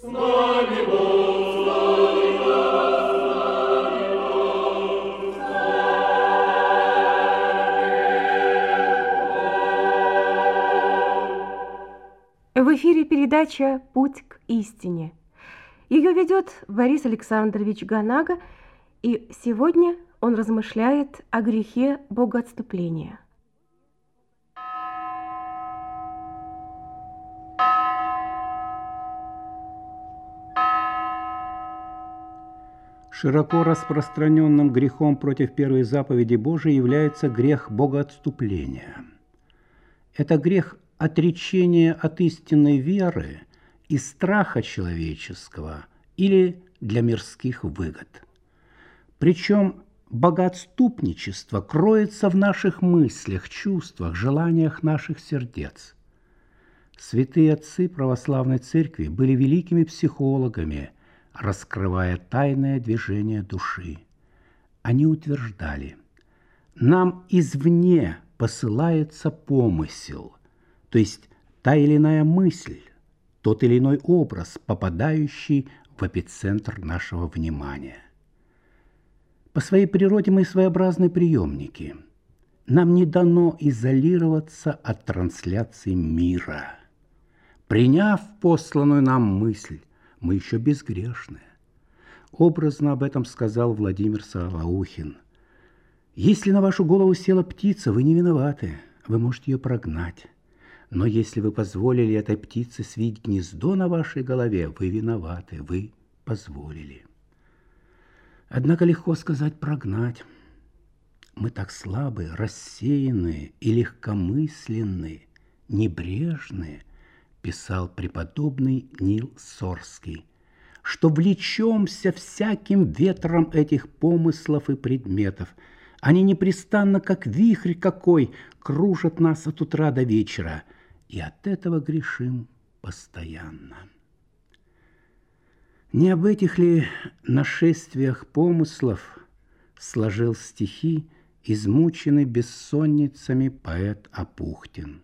В эфире передача «Путь к истине». Ее ведет Борис Александрович Ганага, и сегодня он размышляет о грехе богоотступления. Широко распространенным грехом против первой заповеди Божией является грех богоотступления. Это грех отречения от истинной веры из страха человеческого или для мирских выгод. Причем богоотступничество кроется в наших мыслях, чувствах, желаниях наших сердец. Святые отцы православной церкви были великими психологами, раскрывая тайное движение души. Они утверждали: нам извне посылается помысел, то есть та или иная мысль, тот или иной образ, попадающий в эпицентр нашего внимания. По своей природе мы своеобразные приемники. Нам не дано изолироваться от трансляции мира. Приняв посланную нам мысль, мы еще безгрешны. Образно об этом сказал Владимир Солоухин. Если на вашу голову села птица, вы не виноваты, вы можете ее прогнать. Но если вы позволили этой птице свить гнездо на вашей голове, вы виноваты, вы позволили. Однако легко сказать «прогнать». Мы так слабы, рассеянные и легкомысленные, небрежные, писал преподобный Нил Сорский, что влечемся всяким ветром этих помыслов и предметов. Они непрестанно, как вихрь какой, кружат нас от утра до вечера, и от этого грешим постоянно. Не об этих ли нашествиях помыслов сложил стихи измученный бессонницами поэт Апухтин?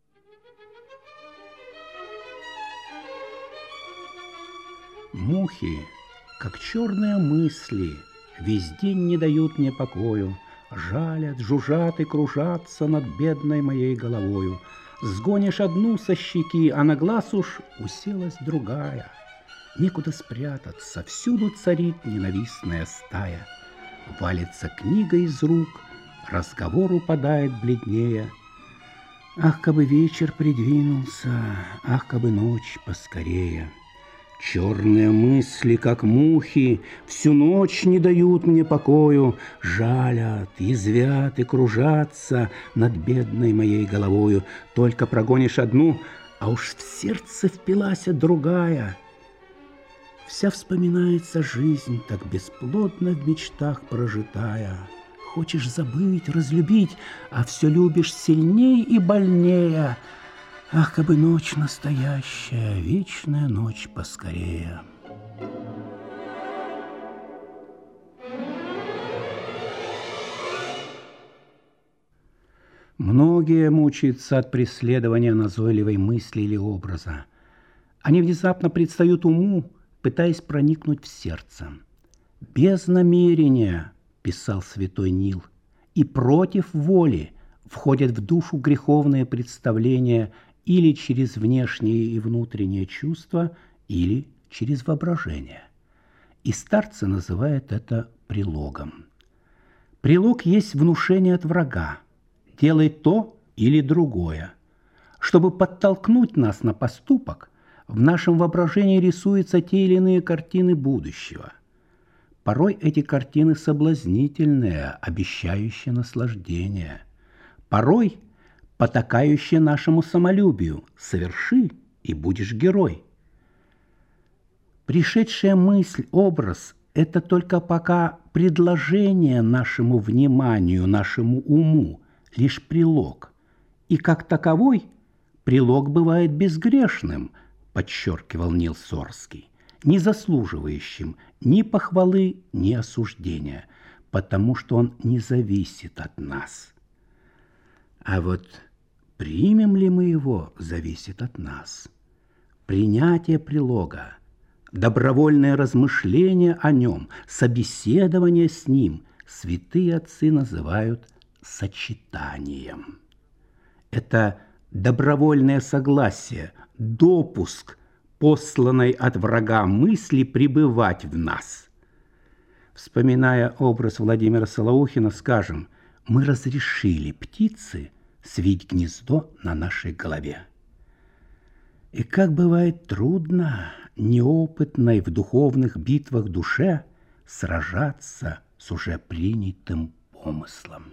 Мухи, как черные мысли, весь день не дают мне покою, жалят, жужжат и кружатся над бедной моей головою. Сгонишь одну со щеки, а на глаз уж уселась другая. Некуда спрятаться, всюду царит ненавистная стая. Валится книга из рук, разговор упадает бледнее. Ах, кабы вечер придвинулся, ах, кабы ночь поскорее. Черные мысли, как мухи, всю ночь не дают мне покою, жалят, язвят и кружатся над бедной моей головою. Только прогонишь одну, а уж в сердце впилась другая. Вся вспоминается жизнь, так бесплодно в мечтах прожитая. Хочешь забыть, разлюбить, а все любишь сильней и больнее. Ах, кабы ночь настоящая, вечная ночь поскорее. Многие мучаются от преследования назойливой мысли или образа. Они внезапно предстают уму, пытаясь проникнуть в сердце. «Без намерения, — писал святой Нил, — и против воли входят в душу греховные представления или через внешние и внутренние чувства, или через воображение. И старцы называют это прилогом. Прилог есть внушение от врага. Делай то или другое. Чтобы подтолкнуть нас на поступок, в нашем воображении рисуются те или иные картины будущего. Порой эти картины соблазнительные, обещающие наслаждение. Порой потакающие нашему самолюбию. Соверши, и будешь герой. Пришедшая мысль, образ – это только пока предложение нашему вниманию, нашему уму, лишь прилог. И как таковой прилог бывает безгрешным, подчеркивал Нил Сорский, не заслуживающим ни похвалы, ни осуждения, потому что он не зависит от нас. А вот примем ли мы его, зависит от нас. Принятие прилога добровольное размышление о нем, собеседование с ним святые отцы называют сочетанием. Это добровольное согласие, допуск посланной от врага мысли пребывать в нас. Вспоминая образ Владимира Солоухина, скажем: мы разрешили птице свить гнездо на нашей голове. И как бывает трудно неопытной в духовных битвах душе сражаться с уже принятым помыслом.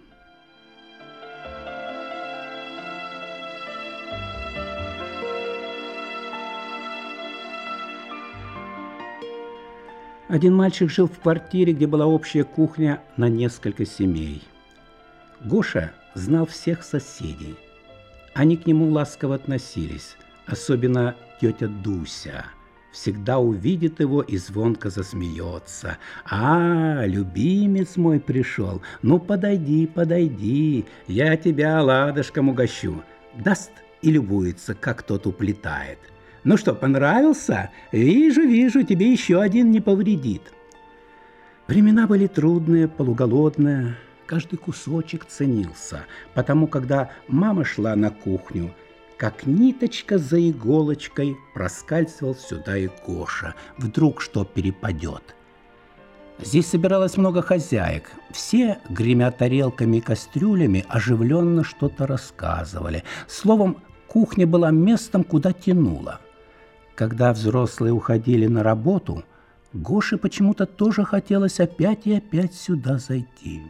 Один мальчик жил в квартире, где была общая кухня на несколько семей. Гоша знал всех соседей. Они к нему ласково относились, особенно тетя Дуся. Всегда увидит его и звонко засмеется. «А, любимец мой пришел, ну подойди, подойди, я тебя ладушком угощу». Даст и любуется, как тот уплетает. «Ну что, понравился? Вижу, вижу, тебе еще один не повредит». Времена были трудные, полуголодные. Каждый кусочек ценился, потому когда мама шла на кухню, как ниточка за иголочкой проскальзывал сюда и Гоша. Вдруг что перепадет. Здесь собиралось много хозяек. Все, гремя тарелками и кастрюлями, оживленно что-то рассказывали. Словом, кухня была местом, куда тянуло. Когда взрослые уходили на работу, Гоше почему-то тоже хотелось опять и опять сюда зайти.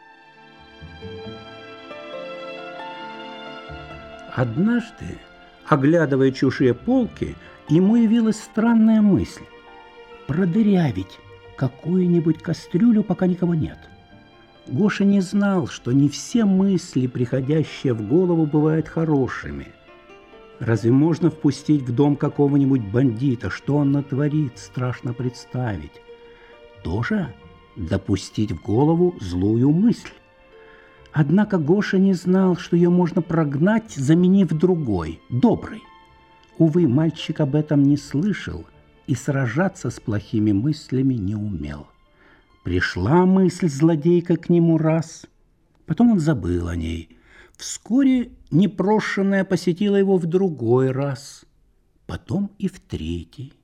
Однажды, оглядывая чужие полки, ему явилась странная мысль – продырявить какую-нибудь кастрюлю, пока никого нет. Гоша не знал, что не все мысли, приходящие в голову, бывают хорошими. Разве можно впустить в дом какого-нибудь бандита? Что он натворит, страшно представить. Тоже допустить в голову злую мысль. Однако Гоша не знал, что ее можно прогнать, заменив другой, добрый. Увы, мальчик об этом не слышал и сражаться с плохими мыслями не умел. Пришла мысль злодейка к нему раз, потом он забыл о ней. Вскоре непрошенная посетила его в другой раз, потом и в третий.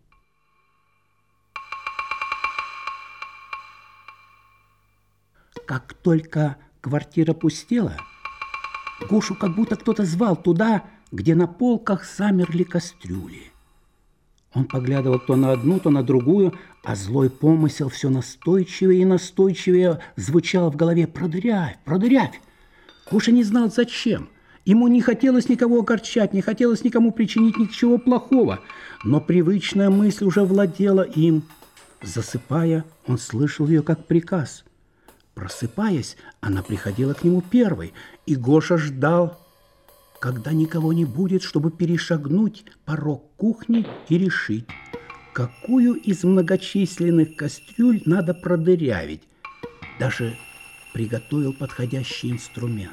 Как только квартира пустела, Гошу как будто кто-то звал туда, где на полках замерли кастрюли. Он поглядывал то на одну, то на другую, а злой помысел все настойчивее и настойчивее звучал в голове: «Продырявь, продырявь!» Гоша не знал, зачем. Ему не хотелось никого огорчать, не хотелось никому причинить ничего плохого, но привычная мысль уже владела им. Засыпая, он слышал ее как приказ. Просыпаясь, она приходила к нему первой, и Гоша ждал, когда никого не будет, чтобы перешагнуть порог кухни и решить, какую из многочисленных кастрюль надо продырявить. Даже приготовил подходящий инструмент.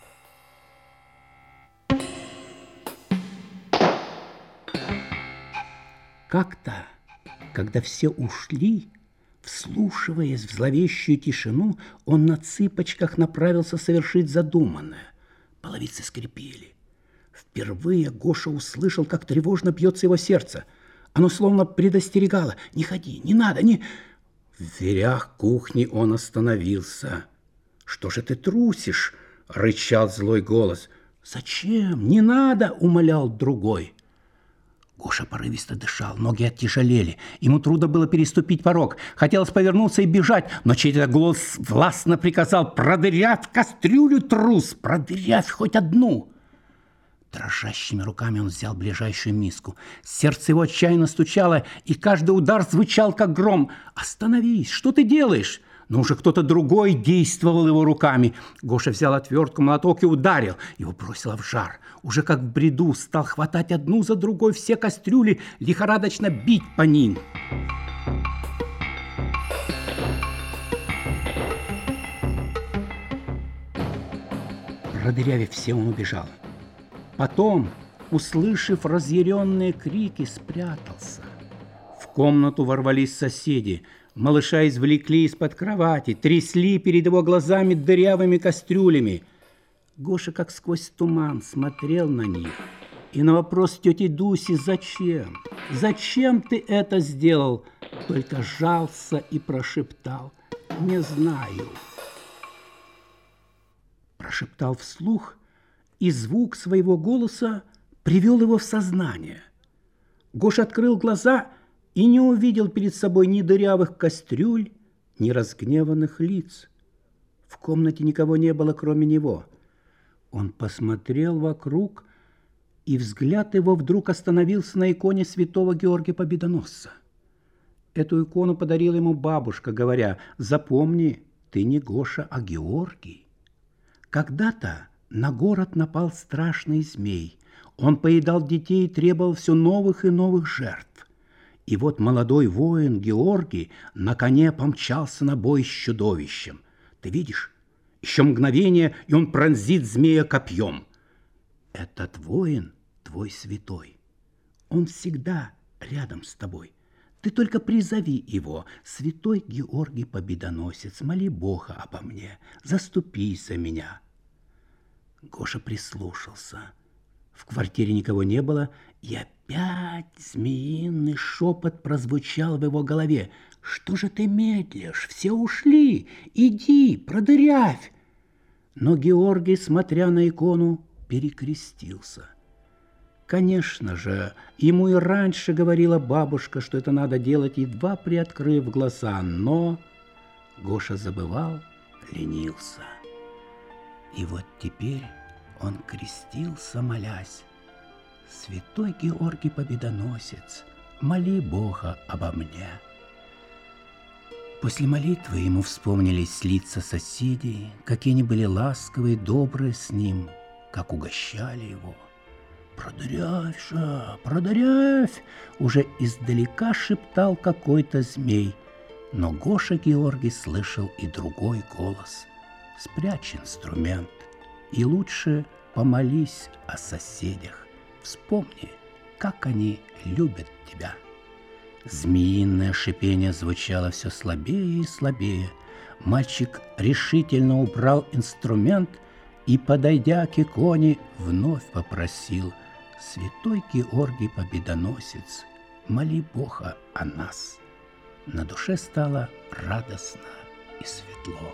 Как-то, когда все ушли, вслушиваясь в зловещую тишину, он на цыпочках направился совершить задуманное. Половицы скрипели. Впервые Гоша услышал, как тревожно бьется его сердце. Оно словно предостерегало: «Не ходи, не надо, не...» В дверях кухни он остановился. «Что же ты трусишь?» — рычал злой голос. «Зачем? Не надо!» — умолял другой. Гоша порывисто дышал, ноги оттяжелели. Ему трудно было переступить порог. Хотелось повернуться и бежать, но чей-то голос властно приказал: «Продырявь кастрюлю, трус! Продырявь хоть одну!» Дрожащими руками он взял ближайшую миску. Сердце его отчаянно стучало, и каждый удар звучал, как гром. «Остановись! Что ты делаешь?» Но уже кто-то другой действовал его руками. Гоша взял отвертку, молоток и ударил. Его бросило в жар. Уже как в бреду стал хватать одну за другой все кастрюли, лихорадочно бить по ним. Продырявив все, он убежал. Потом, услышав разъяренные крики, спрятался. В комнату ворвались соседи. Малыша извлекли из-под кровати, трясли перед его глазами дырявыми кастрюлями. Гоша, как сквозь туман, смотрел на них. И на вопрос тети Дуси «Зачем? Зачем ты это сделал?» только жался и прошептал «Не знаю». Прошептал вслух, и звук своего голоса привел его в сознание. Гоша открыл глаза и не увидел перед собой ни дырявых кастрюль, ни разгневанных лиц. В комнате никого не было, кроме него. Он посмотрел вокруг, и взгляд его вдруг остановился на иконе святого Георгия Победоносца. Эту икону подарила ему бабушка, говоря: «Запомни, ты не Гоша, а Георгий». Когда-то на город напал страшный змей. Он поедал детей и требовал все новых и новых жертв. И вот молодой воин Георгий на коне помчался на бой с чудовищем. Ты видишь, еще мгновение, и он пронзит змея копьем. Этот воин твой святой. Он всегда рядом с тобой. Ты только призови его: «Святой Георгий Победоносец, моли Бога обо мне, заступись за меня». Гоша прислушался. В квартире никого не было, и опять змеиный шепот прозвучал в его голове: «Что же ты медлишь? Все ушли. Иди, продырявь». Но Георгий, смотря на икону, перекрестился. Конечно же, ему и раньше говорила бабушка, что это надо делать, едва приоткрыв глаза, но Гоша забывал, ленился. И вот теперь он крестился, молясь: «Святой Георгий Победоносец, моли Бога обо мне». После молитвы ему вспомнились лица соседей, какие они были ласковые, добрые с ним, как угощали его. «Продырявь же, продырявь!» уже издалека шептал какой-то змей. Но Гоша Георгий слышал и другой голос: «Спрячь инструмент и лучше помолись о соседях. Вспомни, как они любят тебя». Змеиное шипение звучало все слабее и слабее. Мальчик решительно убрал инструмент и, подойдя к иконе, вновь попросил: «Святой Георгий Победоносец, моли Бога о нас». На душе стало радостно и светло.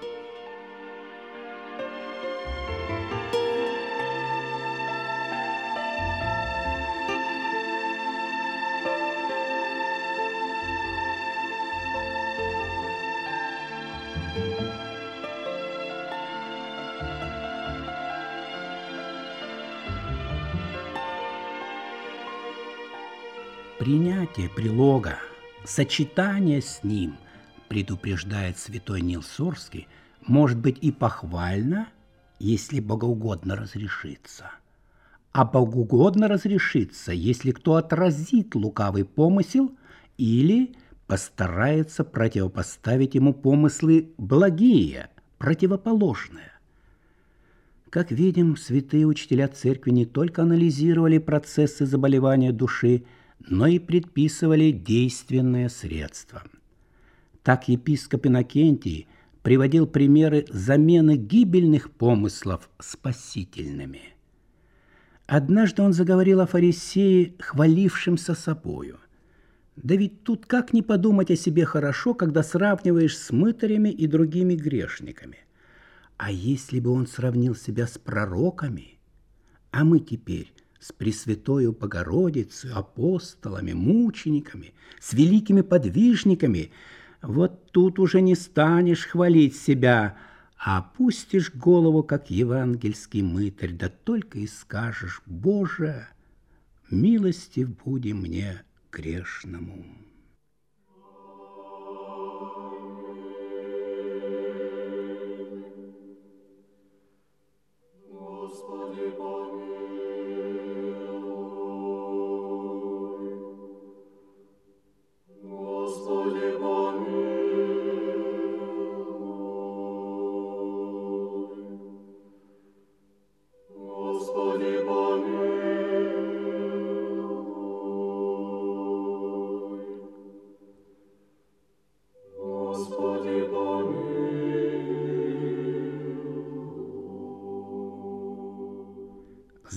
Принятие прилога, сочетание с ним, предупреждает святой Нил Сорский, может быть и похвально, если богоугодно разрешится. А богоугодно разрешится, если кто отразит лукавый помысел или постарается противопоставить ему помыслы благие, противоположные. Как видим, святые учителя церкви не только анализировали процессы заболевания души, но и предписывали действенные средства. Так епископ Иннокентий приводил примеры замены гибельных помыслов спасительными. Однажды он заговорил о фарисее, хвалившемся собою. Да ведь тут как не подумать о себе хорошо, когда сравниваешь с мытарями и другими грешниками. А если бы он сравнил себя с пророками, а мы теперь с Пресвятою Богородицей, апостолами, мучениками, с великими подвижниками, вот тут уже не станешь хвалить себя, а опустишь голову, как евангельский мытарь, да только и скажешь: «Боже, милостив буди мне грешному».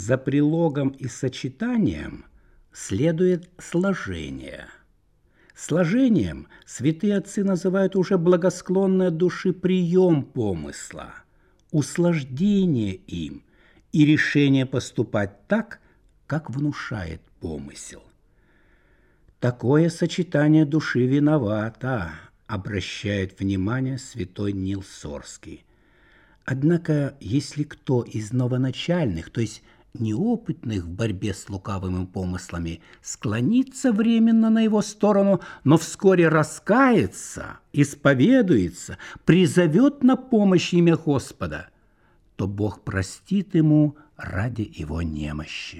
За прилогом и сочетанием следует сложение. Сложением святые отцы называют уже благосклонный от души прием помысла, услаждение им и решение поступать так, как внушает помысел. Такое сочетание души виновато, обращает внимание святой Нил Сорский. Однако, если кто из новоначальных, то есть неопытных в борьбе с лукавыми помыслами, склонится временно на его сторону, но вскоре раскается, исповедуется, призовет на помощь имя Господа, то Бог простит ему ради его немощи.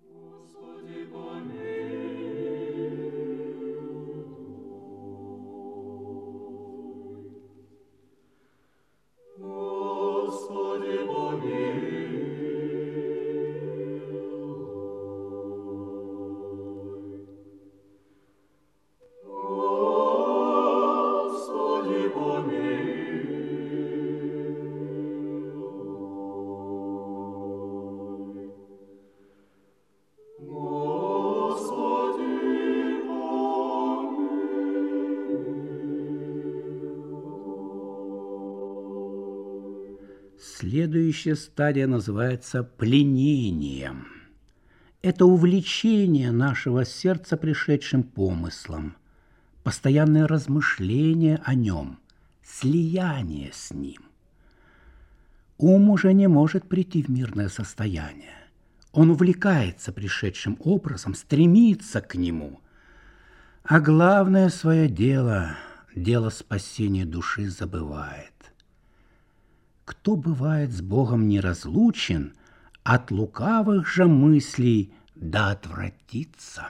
Следующая стадия называется пленением. Это увлечение нашего сердца пришедшим помыслом, постоянное размышление о нем, слияние с ним. Ум уже не может прийти в мирное состояние. Он увлекается пришедшим образом, стремится к нему. А главное свое дело, дело спасения души, забывает. Кто бывает с Богом неразлучен, от лукавых же мыслей да отвратится.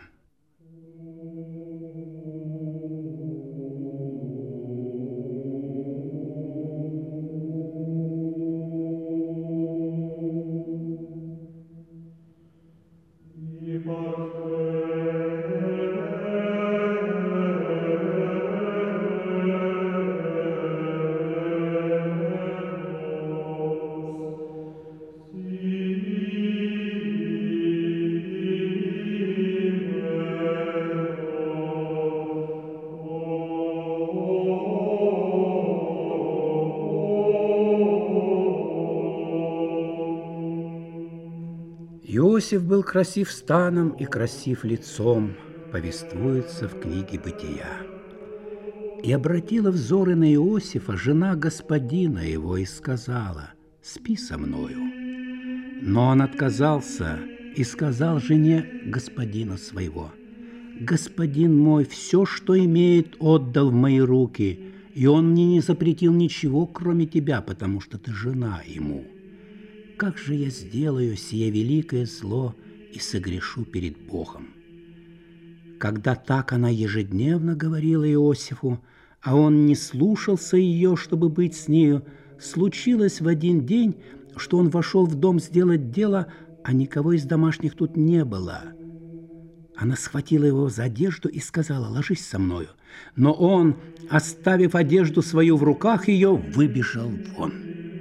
Иосиф был красив станом и красив лицом, повествуется в книге «Бытия». И обратила взоры на Иосифа жена господина его и сказала: «Спи со мною». Но он отказался и сказал жене господина своего: «Господин мой все, что имеет, отдал в мои руки, и он мне не запретил ничего, кроме тебя, потому что ты жена ему. Как же я сделаю сие великое зло и согрешу перед Богом?» Когда так она ежедневно говорила Иосифу, а он не слушался ее, чтобы быть с нею, случилось в один день, что он вошел в дом сделать дело, а никого из домашних тут не было. Она схватила его за одежду и сказала: «Ложись со мною». Но он, оставив одежду свою в руках ее, выбежал вон.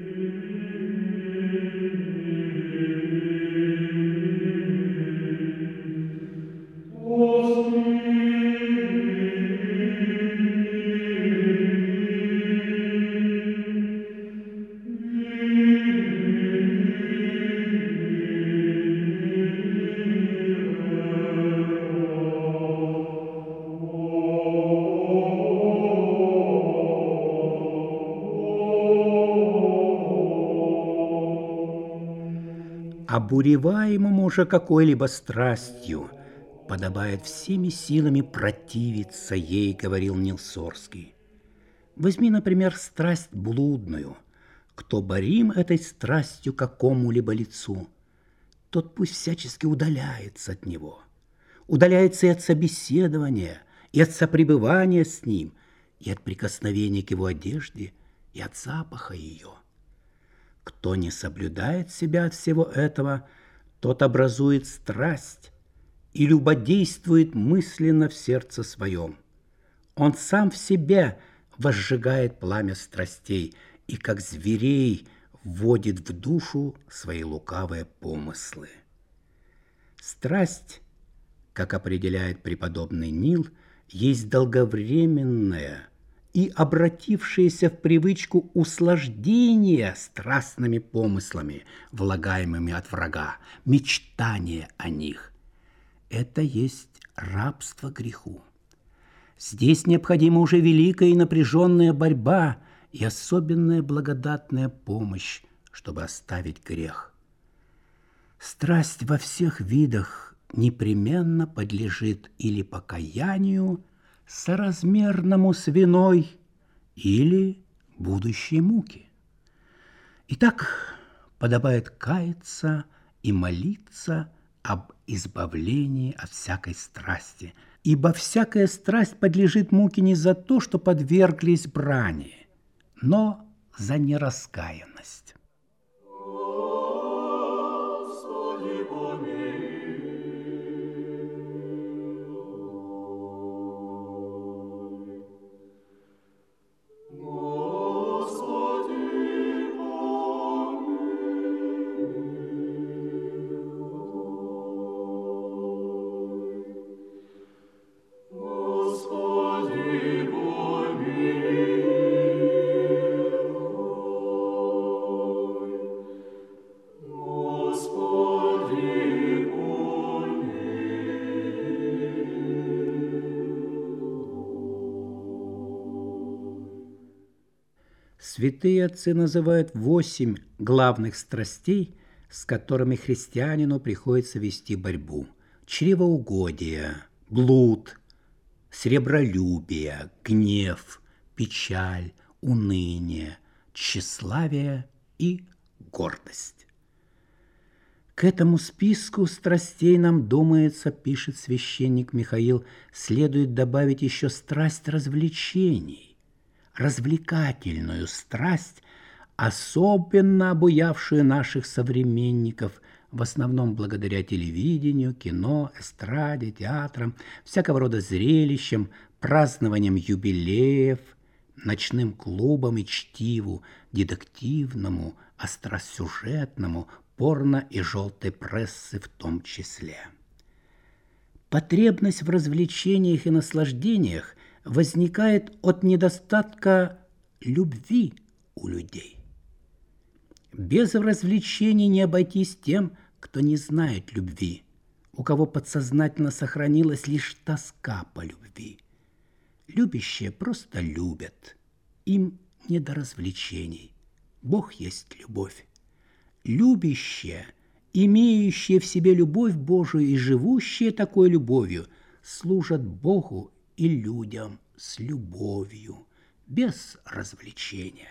Обуреваемому же какой-либо страстью подобает всеми силами противиться ей, говорил Нил Сорский. Возьми, например, страсть блудную. Кто борим этой страстью какому-либо лицу, тот пусть всячески удаляется от него. Удаляется и от собеседования, и от сопребывания с ним, и от прикосновения к его одежде, и от запаха ее. Кто не соблюдает себя от всего этого, тот образует страсть и любодействует мысленно в сердце своем. Он сам в себе возжигает пламя страстей и, как зверей, вводит в душу свои лукавые помыслы. Страсть, как определяет преподобный Нил, есть долговременное и обратившееся в привычку услаждение страстными помыслами, влагаемыми от врага, мечтание о них. Это есть рабство греху. Здесь необходима уже великая и напряженная борьба и особенная благодатная помощь, чтобы оставить грех. Страсть во всех видах непременно подлежит или покаянию, соразмерному с виной, или будущей муки. Итак, подобает каяться и молиться об избавлении от всякой страсти, ибо всякая страсть подлежит муке не за то, что подверглись брани, но за нераскаянность. Святые отцы называют 8 главных страстей, с которыми христианину приходится вести борьбу. Чревоугодие, блуд, сребролюбие, гнев, печаль, уныние, тщеславие и гордость. К этому списку страстей, нам думается, пишет священник Михаил, следует добавить еще страсть развлечений, развлекательную страсть, особенно обуявшую наших современников, в основном благодаря телевидению, кино, эстраде, театрам, всякого рода зрелищам, празднованиям юбилеев, ночным клубам и чтиву, детективному, остросюжетному, порно и желтой прессы в том числе. Потребность в развлечениях и наслаждениях возникает от недостатка любви у людей. Без развлечений не обойтись тем, кто не знает любви, у кого подсознательно сохранилась лишь тоска по любви. Любящие просто любят, им не до развлечений. Бог есть любовь. Любящие, имеющие в себе любовь Божию и живущие такой любовью, служат Богу и людям с любовью, без развлечения.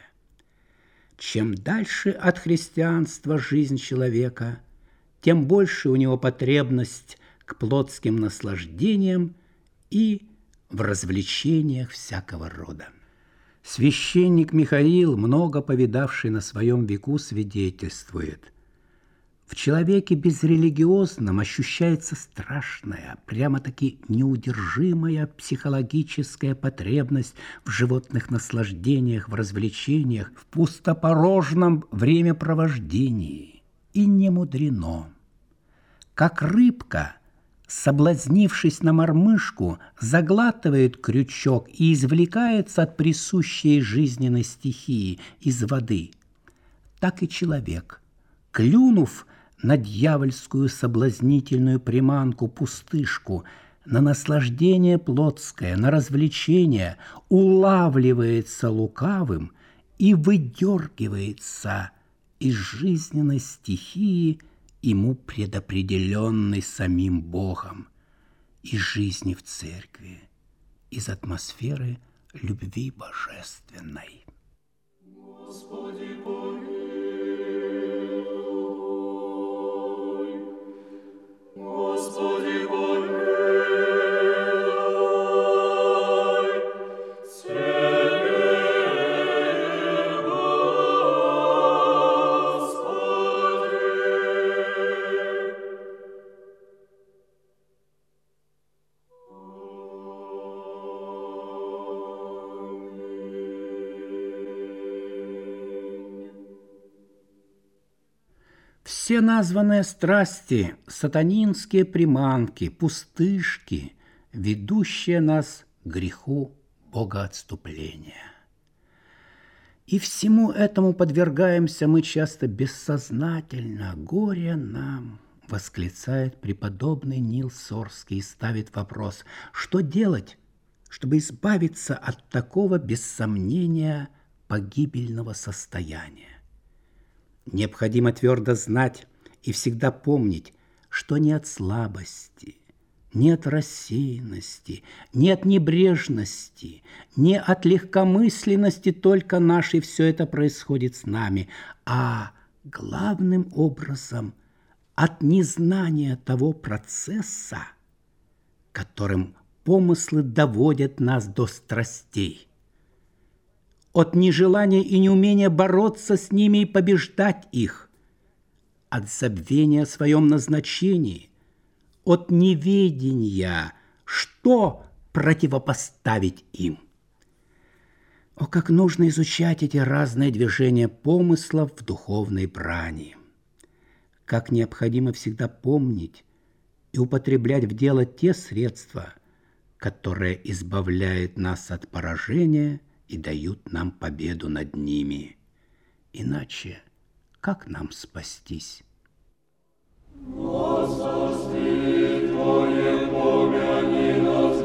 Чем дальше от христианства жизнь человека, тем больше у него потребность к плотским наслаждениям и в развлечениях всякого рода. Священник Михаил, много повидавший на своем веку, свидетельствует: в человеке безрелигиозном ощущается страшная, прямо-таки неудержимая психологическая потребность в животных наслаждениях, в развлечениях, в пустопорожном времяпровождении. И не мудрено. Как рыбка, соблазнившись на мормышку, заглатывает крючок и извлекается от присущей жизненной стихии из воды, так и человек, клюнув на дьявольскую соблазнительную приманку пустышку, на наслаждение плотское, на развлечение, улавливается лукавым и выдергивается из жизненной стихии, ему предопределенной самим Богом, из жизни в церкви, из атмосферы любви божественной. Господи, Господи, помилуй, Все названные страсти – сатанинские приманки, пустышки, ведущие нас к греху богоотступления. И всему этому подвергаемся мы часто бессознательно. «Горе нам!» – восклицает преподобный Нил Сорский и ставит вопрос: что делать, чтобы избавиться от такого, без сомнения, погибельного состояния? Необходимо твердо знать и всегда помнить, что не от слабости, не от рассеянности, не от небрежности, не от легкомысленности только нашей все это происходит с нами, а главным образом от незнания того процесса, которым помыслы доводят нас до страстей, от нежелания и неумения бороться с ними и побеждать их, от забвения о своем назначении, от неведения, что противопоставить им. О, как нужно изучать эти разные движения помыслов в духовной брани! Как необходимо всегда помнить и употреблять в дело те средства, которые избавляют нас от поражения и дают нам победу над ними. Иначе как нам спастись? Господи, Твое помяни нас,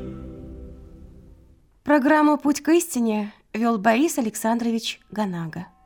Программу «Путь к истине» вел Борис Александрович Ганага.